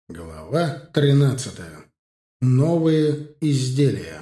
Глава 13. Новые изделия.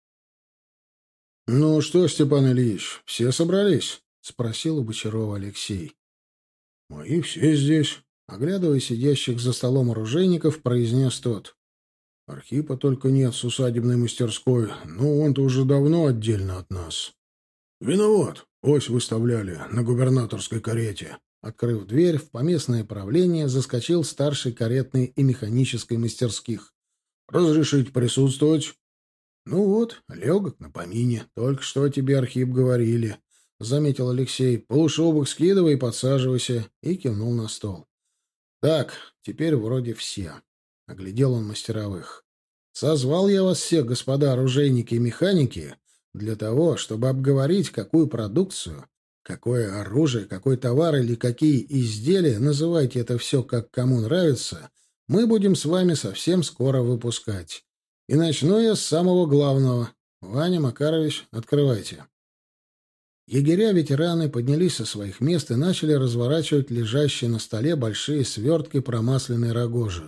«Ну что, Степан Ильич, все собрались?» — спросил у Бочарова Алексей. «Мои все здесь», — оглядывая сидящих за столом оружейников, произнес тот. «Архипа только нет с усадебной мастерской, но он-то уже давно отдельно от нас». «Виноват, ось выставляли на губернаторской карете». Открыв дверь, в поместное правление заскочил старший каретной и механической мастерских. «Разрешить присутствовать?» «Ну вот, легок на помине. Только что тебе, Архип, говорили», — заметил Алексей. «Полушубок скидывай и подсаживайся», и кивнул на стол. «Так, теперь вроде все», — оглядел он мастеровых. «Созвал я вас всех, господа оружейники и механики, для того, чтобы обговорить, какую продукцию, какое оружие, какой товар или какие изделия, называйте это все как кому нравится, мы будем с вами совсем скоро выпускать. И начну я с самого главного. Ваня Макарович, открывайте». Егеря-ветераны поднялись со своих мест и начали разворачивать лежащие на столе большие свертки промасленной рогожи.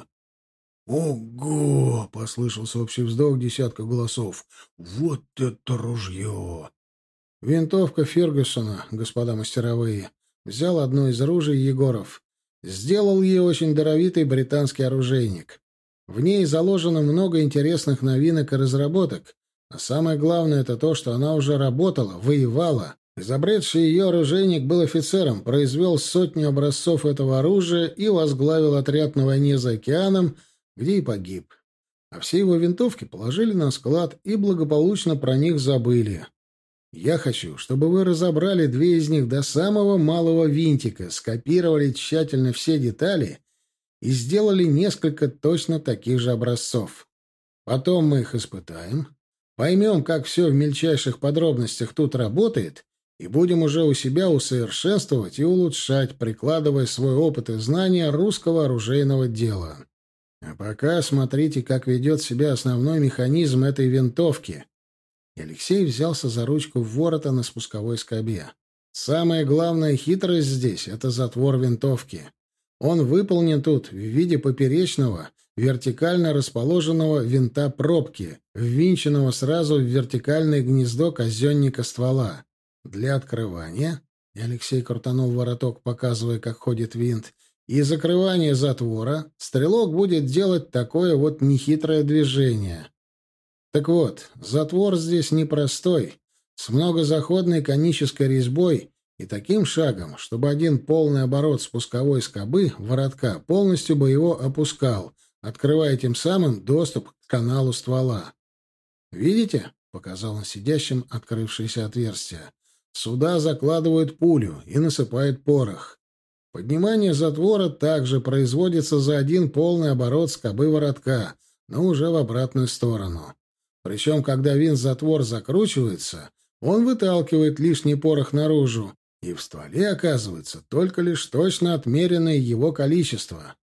«Ого!» — послышался общий вздох десятка голосов. «Вот это ружье!» «Винтовка Фергюсона, господа мастеровые», — взял одно из ружей Егоров. «Сделал ее очень даровитый британский оружейник. В ней заложено много интересных новинок и разработок, а самое главное — это то, что она уже работала, воевала. Изобретший ее оружейник был офицером, произвел сотни образцов этого оружия и возглавил отряд на войне за океаном, где и погиб. А все его винтовки положили на склад и благополучно про них забыли. Я хочу, чтобы вы разобрали две из них до самого малого винтика, скопировали тщательно все детали и сделали несколько точно таких же образцов. Потом мы их испытаем, поймем, как все в мельчайших подробностях тут работает, и будем уже у себя усовершенствовать и улучшать, прикладывая свой опыт и знания русского оружейного дела. А пока смотрите, как ведет себя основной механизм этой винтовки». И Алексей взялся за ручку ворота на спусковой скобе. «Самая главная хитрость здесь — это затвор винтовки. Он выполнен тут в виде поперечного, вертикально расположенного винта пробки, ввинченного сразу в вертикальное гнездо казенника ствола. Для открывания, и Алексей крутанул вороток, показывая, как ходит винт, и закрывания затвора стрелок будет делать такое вот нехитрое движение. Так вот, затвор здесь непростой, с многозаходной конической резьбой и таким шагом, чтобы один полный оборот спусковой скобы воротка полностью бы его опускал, открывая тем самым доступ к каналу ствола. «Видите?» — показал он сидящим открывшееся отверстие. «Сюда закладывают пулю и насыпают порох. Поднимание затвора также производится за один полный оборот скобы воротка, но уже в обратную сторону. Причем, когда винт-затвор закручивается, он выталкивает лишний порох наружу, и в стволе оказывается только лишь точно отмеренное его количество.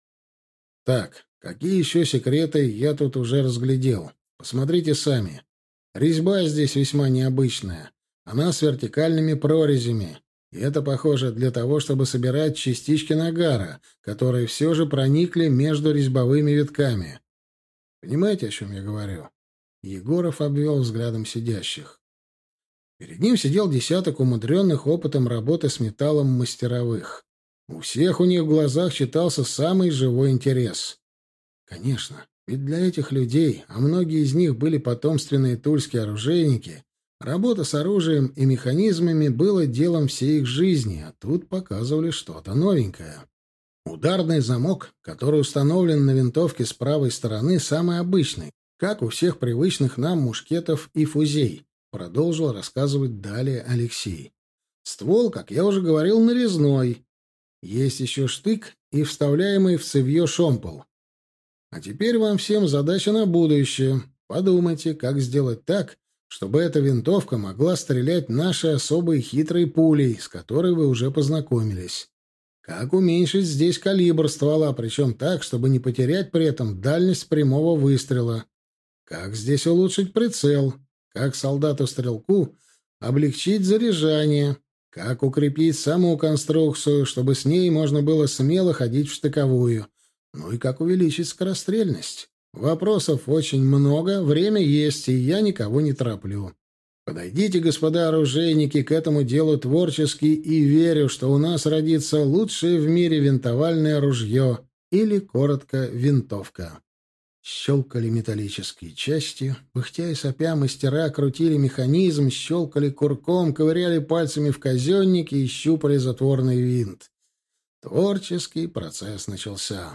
Так, какие еще секреты я тут уже разглядел? Посмотрите сами. Резьба здесь весьма необычная. Она с вертикальными прорезями. И это, похоже, для того, чтобы собирать частички нагара, которые все же проникли между резьбовыми витками. Понимаете, о чем я говорю?» Егоров обвел взглядом сидящих. Перед ним сидел десяток умудренных опытом работы с металлом мастеровых. У всех у них в глазах читался самый живой интерес. Конечно, ведь для этих людей, а многие из них были потомственные тульские оружейники, работа с оружием и механизмами была делом всей их жизни, а тут показывали что-то новенькое. Ударный замок, который установлен на винтовке с правой стороны, самый обычный, как у всех привычных нам мушкетов и фузей, продолжил рассказывать далее Алексей. Ствол, как я уже говорил, нарезной. Есть еще штык и вставляемый в цевье шомпол. А теперь вам всем задача на будущее. Подумайте, как сделать так, чтобы эта винтовка могла стрелять нашей особой хитрой пулей, с которой вы уже познакомились. Как уменьшить здесь калибр ствола, причем так, чтобы не потерять при этом дальность прямого выстрела. Как здесь улучшить прицел? Как солдату-стрелку облегчить заряжание? Как укрепить саму конструкцию, чтобы с ней можно было смело ходить в штыковую? Ну и как увеличить скорострельность? Вопросов очень много, время есть, и я никого не тороплю. Подойдите, господа оружейники, к этому делу творчески, и верю, что у нас родится лучшее в мире винтовальное ружье, или, коротко, винтовка. Щелкали металлические части, пыхтя и сопя мастера крутили механизм, щелкали курком, ковыряли пальцами в казеннике и щупали затворный винт. Творческий процесс начался.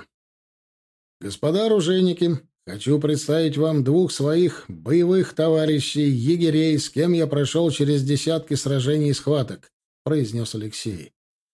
Господа оружейники, хочу представить вам двух своих боевых товарищей, егерей, с кем я прошел через десятки сражений и схваток, — произнес Алексей.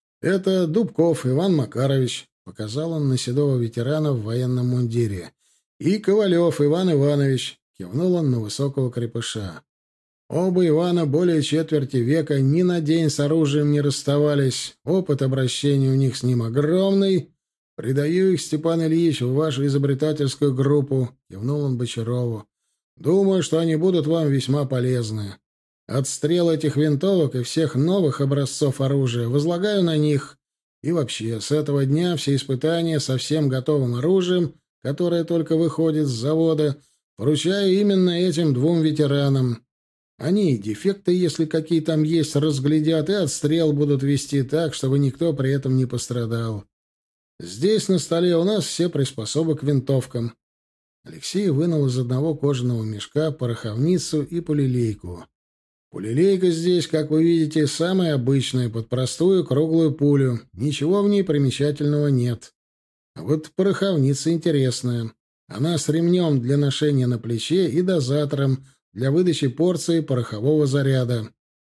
Это Дубков Иван Макарович, — показал он на седого ветерана в военном мундире, — и Ковалев Иван Иванович, — кивнул он на высокого крепыша. Оба Ивана более четверти века ни на день с оружием не расставались, опыт обращения у них с ним огромный. Придаю их, Степан Ильич, в вашу изобретательскую группу, — кивнул он Бочарову. Думаю, что они будут вам весьма полезны. Отстрел этих винтовок и всех новых образцов оружия возлагаю на них. И вообще, с этого дня все испытания со всем готовым оружием, которое только выходит с завода, поручаю именно этим двум ветеранам. Они и дефекты, если какие там есть, разглядят, и отстрел будут вести так, чтобы никто при этом не пострадал. Здесь на столе у нас все приспособы к винтовкам. Алексей вынул из одного кожаного мешка пороховницу и пулелейку. Пулелейка здесь, как вы видите, самая обычная, под простую круглую пулю. Ничего в ней примечательного нет. А вот пороховница интересная. Она с ремнем для ношения на плече и дозатором для выдачи порции порохового заряда.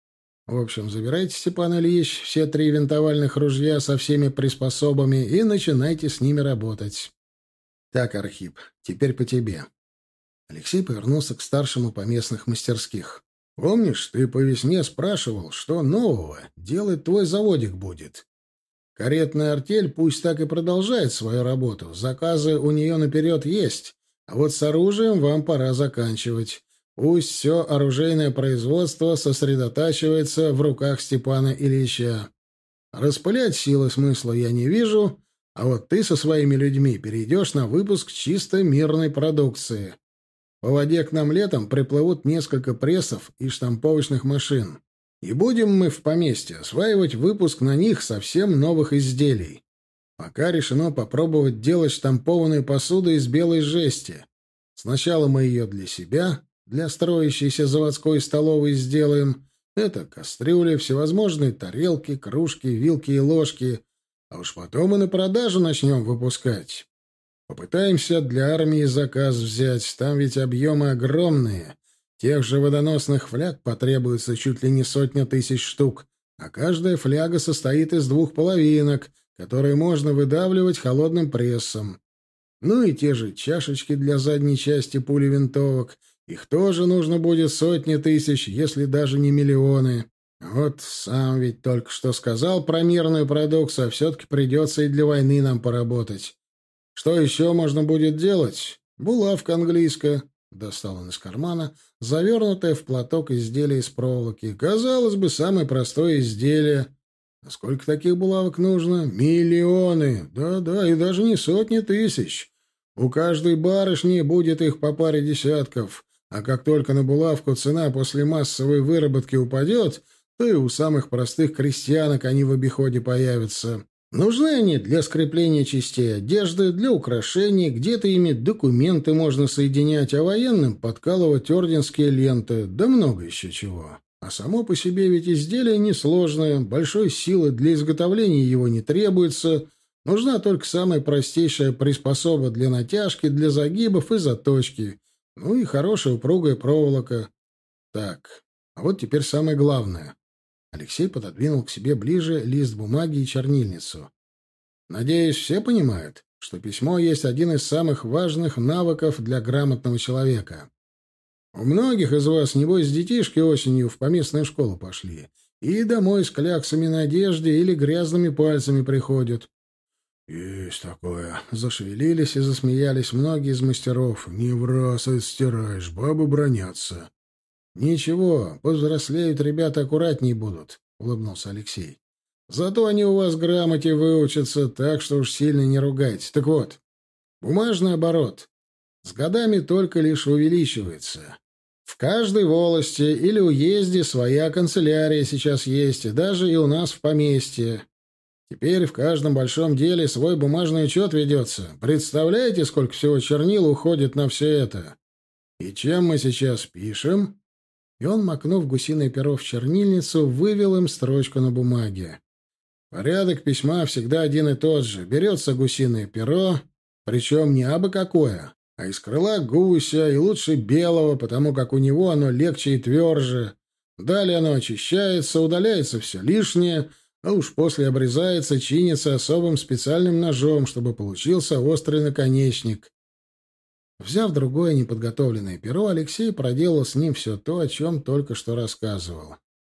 В общем, забирайте, Степан Ильич, все 3 винтовальных ружья со всеми приспособами и начинайте с ними работать. Так, Архип, теперь по тебе. Алексей повернулся к старшему поместных мастерских. Помнишь, ты по весне спрашивал, что нового делать твой заводик будет? Каретная артель пусть так и продолжает свою работу, заказы у нее наперед есть, а вот с оружием вам пора заканчивать. Пусть все оружейное производство сосредотачивается в руках Степана Ильича. Распылять силы смысла я не вижу, а вот ты со своими людьми перейдешь на выпуск чисто мирной продукции. По воде к нам летом приплывут несколько прессов и штамповочных машин. И будем мы в поместье осваивать выпуск на них совсем новых изделий. Пока решено попробовать делать штампованную посуду из белой жести. Сначала мы ее для себя, для строящейся заводской столовой сделаем. Это кастрюли, всевозможные тарелки, кружки, вилки и ложки. А уж потом и на продажу начнем выпускать. Попытаемся для армии заказ взять, там ведь объемы огромные. Тех же водоносных фляг потребуется чуть ли не 100 000 штук, а каждая фляга состоит из 2 половинок, которые можно выдавливать холодным прессом. Ну и те же чашечки для задней части пули винтовок. Их тоже нужно будет 100 000, если даже не миллионы. Вот сам ведь только что сказал про мирную продукцию, а все-таки придется и для войны нам поработать. Что еще можно будет делать? Булавка английская. Достал он из кармана завернутое в платок изделие из проволоки. Казалось бы, самое простое изделие. А сколько таких булавок нужно? Миллионы. Да-да, и даже не 100 000. У каждой барышни будет их по паре десятков. А как только на булавку цена после массовой выработки упадет, то и у самых простых крестьянок они в обиходе появятся. Нужны они для скрепления частей одежды, для украшений, где-то ими документы можно соединять, а военным подкалывать орденские ленты, да много еще чего. А само по себе ведь изделие несложное, большой силы для изготовления его не требуется, нужна только самая простейшая приспособа для натяжки, для загибов и заточки, ну и хорошая упругая проволока. Так, а вот теперь самое главное. Алексей пододвинул к себе ближе лист бумаги и чернильницу. «Надеюсь, все понимают, что письмо есть один из самых важных навыков для грамотного человека. У многих из вас, небось, детишки осенью в поместную школу пошли и домой с кляксами на одежде или грязными пальцами приходят». «Есть такое». Зашевелились и засмеялись многие из мастеров. «Не в раз отстираешь, бабы бронятся». «Ничего, повзрослеют ребята, аккуратней будут», — улыбнулся Алексей. «Зато они у вас грамоте выучатся, так что уж сильно не ругайте. Так вот, Бумажный оборот с годами только лишь увеличивается. В каждой волости или уезде своя канцелярия сейчас есть, и даже и у нас в поместье. Теперь в каждом большом деле свой бумажный учет ведется. Представляете, сколько всего чернил уходит на все это? И чем мы сейчас пишем?» И он, макнув гусиное перо в чернильницу, вывел им строчку на бумаге. Порядок письма всегда один и тот же. Берется гусиное перо, причем не абы какое, а из крыла гуся, и лучше белого, потому как у него оно легче и тверже. Далее оно очищается, удаляется все лишнее, а уж после обрезается, чинится особым специальным ножом, чтобы получился острый наконечник. Взяв другое неподготовленное перо, Алексей проделал с ним все то, о чем только что рассказывал.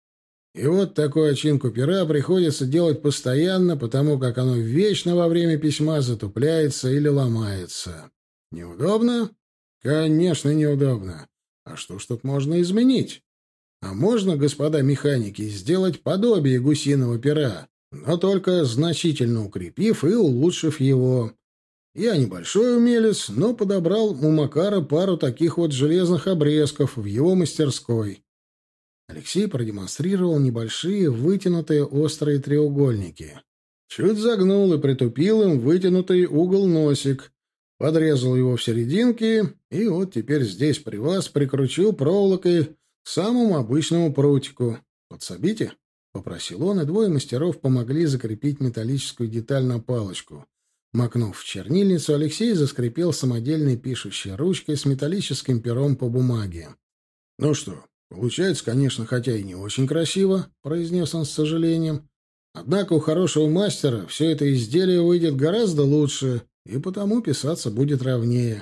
И вот такую очинку пера приходится делать постоянно, потому как оно вечно во время письма затупляется или ломается. Неудобно? Конечно, неудобно. А что ж тут можно изменить? А можно, господа механики, сделать подобие гусиного пера, но только значительно укрепив и улучшив его. Я небольшой умелец, но подобрал у Макара пару таких вот железных обрезков в его мастерской. Алексей продемонстрировал небольшие вытянутые острые треугольники. Чуть загнул и притупил им вытянутый угол-носик, подрезал его в серединке, и вот теперь здесь при вас прикручу проволокой к самому обычному прутику. «Подсобите?» — попросил он, и двое мастеров помогли закрепить металлическую деталь на палочку. Макнув в чернильницу, Алексей заскрипел самодельной пишущей ручкой с металлическим пером по бумаге. «Ну что, получается, конечно, хотя и не очень красиво», — произнес он с сожалением. «Однако у хорошего мастера все это изделие выйдет гораздо лучше, и потому писаться будет ровнее.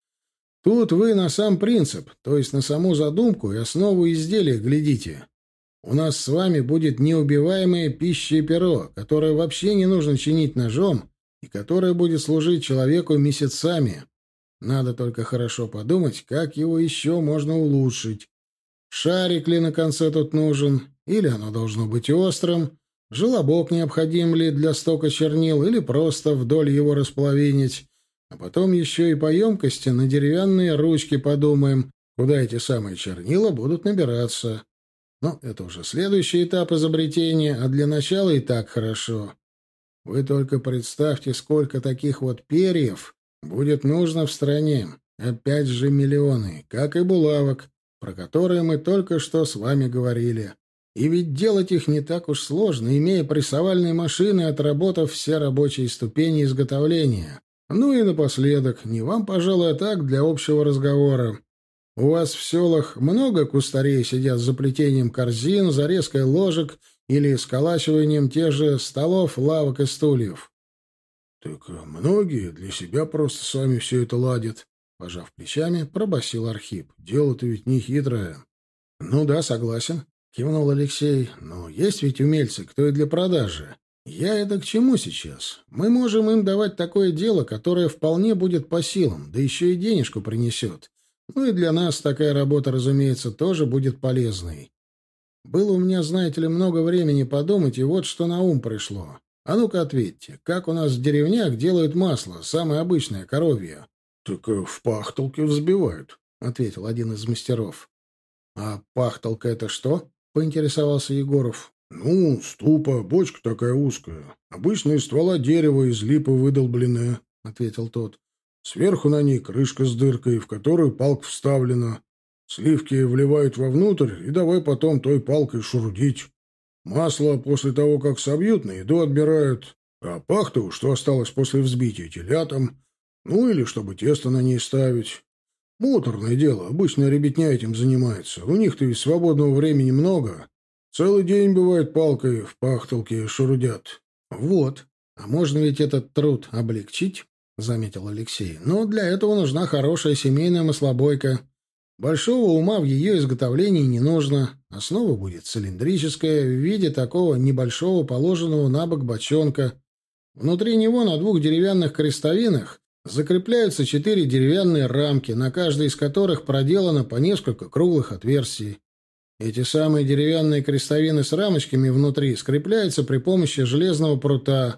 Тут вы на сам принцип, то есть на саму задумку и основу изделия глядите. У нас с вами будет неубиваемое пища и перо, которое вообще не нужно чинить ножом, и которое будет служить человеку месяцами. Надо только хорошо подумать, как его еще можно улучшить. Шарик ли на конце тут нужен, или оно должно быть острым, желобок необходим ли для стока чернил, или просто вдоль его располовинить. А потом еще и по емкости на деревянные ручки подумаем, куда эти самые чернила будут набираться. Но это уже следующий этап изобретения, а для начала и так хорошо. Вы только представьте, сколько таких вот перьев будет нужно в стране. Опять же миллионы, как и булавок, про которые мы только что с вами говорили. И ведь делать их не так уж сложно, имея прессовальные машины, отработав все рабочие ступени изготовления. Ну и напоследок, не вам, пожалуй, а так для общего разговора. У вас в селах много кустарей сидят за плетением корзин, за резкой ложек или сколачиванием тех же столов, лавок и стульев? — Так многие для себя просто сами все это ладят, — пожав плечами, пробасил Архип. — Дело-то ведь не хитрое. — Ну да, согласен, — кивнул Алексей. — Но есть ведь умельцы, кто и для продажи. Я это к чему сейчас? Мы можем им давать такое дело, которое вполне будет по силам, да еще и денежку принесет. Ну и для нас такая работа, разумеется, тоже будет полезной. Было у меня, знаете ли, много времени подумать, и вот что на ум пришло. А ну-ка ответьте, как у нас в деревнях делают масло, самое обычное, коровье? — Так в пахталке взбивают, — ответил один из мастеров. — А пахталка — это что? — поинтересовался Егоров. — Ну, ступа, бочка такая узкая. Обычно из ствола дерева, из липы выдолбленная, — ответил тот. Сверху на ней крышка с дыркой, в которую палка вставлена. Сливки вливают вовнутрь и давай потом той палкой шурудить. Масло после того, как собьют, на еду отбирают, а пахту, что осталось после взбития, телятам, ну или чтобы тесто на ней ставить. Муторное дело, обычно ребятня этим занимается. У них-то ведь свободного времени много. Целый день, бывает, палкой в пахталке шурудят. Вот. А можно ведь этот труд облегчить? — заметил Алексей. — Но для этого нужна хорошая семейная маслобойка. Большого ума в ее изготовлении не нужно. Основа будет цилиндрическая, в виде такого небольшого положенного на бок бочонка. Внутри него на 2 деревянных крестовинах закрепляются 4 деревянные рамки, на каждой из которых проделано по несколько круглых отверстий. Эти самые деревянные крестовины с рамочками внутри скрепляются при помощи железного прута,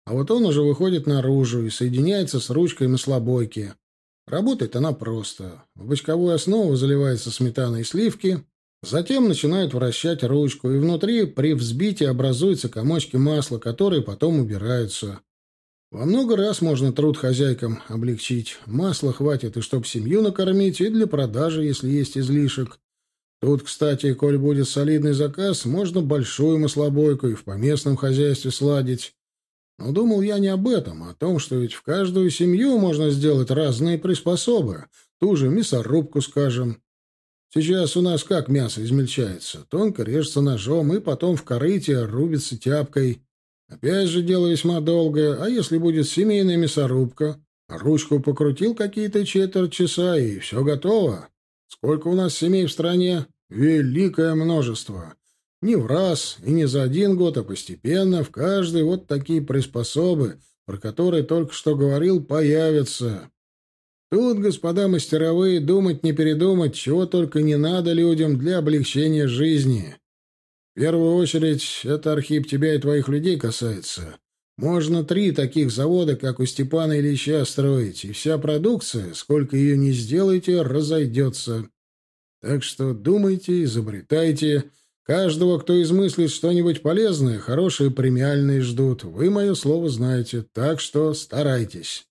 а вот он уже выходит наружу и соединяется с ручкой маслобойки. Работает она просто. В бочковую основу заливается сметана и сливки, затем начинают вращать ручку, и внутри при взбитии образуются комочки масла, которые потом убираются. Во много раз можно труд хозяйкам облегчить. Масла хватит и чтоб семью накормить, и для продажи, если есть излишек. Тут, кстати, коль будет солидный заказ, можно большую маслобойку и в поместном хозяйстве сладить. Но думал я не об этом, а о том, что ведь в каждую семью можно сделать разные приспособы. Ту же мясорубку, скажем. Сейчас у нас как мясо измельчается? Тонко режется ножом и потом в корыте рубится тяпкой. Опять же, дело весьма долгое. А если будет семейная мясорубка? Ручку покрутил какие-то четверть часа, и все готово. Сколько у нас семей в стране? Великое множество. Не в раз и не за один год, а постепенно в каждой вот такие приспособы, про которые только что говорил, появятся. Тут, господа мастеровые, думать не передумать, чего только не надо людям для облегчения жизни. В первую очередь, это, Архип, тебя и твоих людей касается. Можно 3 таких завода, как у Степана Ильича, строить, и вся продукция, сколько ее ни сделаете, разойдется. Так что думайте, изобретайте. Каждого, кто измыслит что-нибудь полезное, хорошие премиальные ждут. Вы мое слово знаете, так что старайтесь.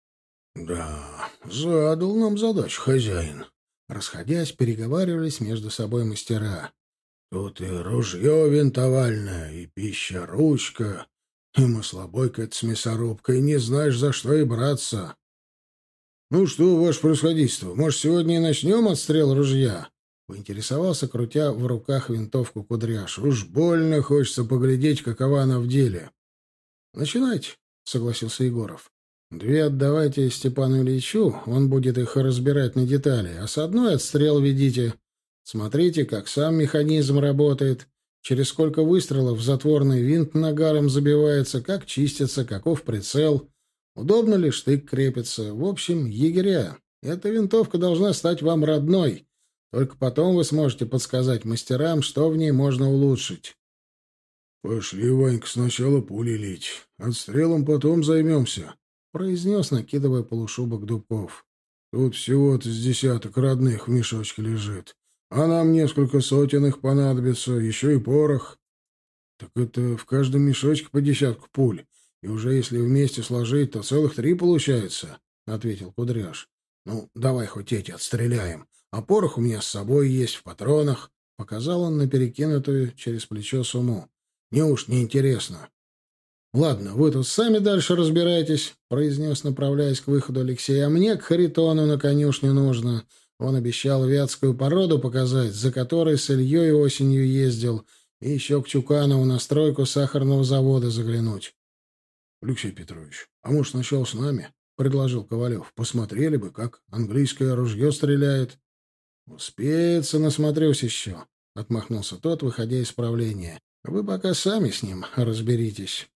Да, задал нам задачу хозяин. Расходясь, переговаривались между собой мастера. Тут и ружье винтовальное, и пища-ручка, и маслобойка с мясорубкой, не знаешь, за что и браться. Ну что, ваше превосходительство, может, сегодня и начнем отстрел ружья? Поинтересовался, крутя в руках винтовку Кудряш. Уж больно хочется поглядеть, какова она в деле. Начинайте, согласился Егоров. 2 отдавайте Степану Ильичу, он будет их разбирать на детали, а с одной отстрел ведите. Смотрите, как сам механизм работает, через сколько выстрелов затворный винт нагаром забивается, как чистится, каков прицел, удобно ли штык крепится. В общем, егеря, эта винтовка должна стать вам родной. Только потом вы сможете подсказать мастерам, что в ней можно улучшить. — Пошли, Ванька, сначала пули лить. Отстрелом потом займемся, — произнес, накидывая полушубок Дубков. — Тут всего-то с десяток родных в мешочке лежит. А нам несколько сотен их понадобится, еще и порох. — Так это в каждом мешочке по десятку пуль. И уже если вместе сложить, то целых 3 получается, — ответил Кудряш. — Ну, давай хоть эти отстреляем. А порох у меня с собой есть в патронах, — показал он на перекинутую через плечо сумму. — Неуж не интересно. — Ладно, вы тут сами дальше разбирайтесь, — произнес, направляясь к выходу Алексей. — А мне к Харитону на конюшню нужно. Он обещал вятскую породу показать, за которой с Ильей осенью ездил, и еще к Чуканову на стройку сахарного завода заглянуть. — Алексей Петрович, а может, сначала с нами? — предложил Ковалев. — Посмотрели бы, как английское ружье стреляет. — Успеется, насмотрюсь еще, — отмахнулся тот, выходя из правления. — Вы пока сами с ним разберитесь.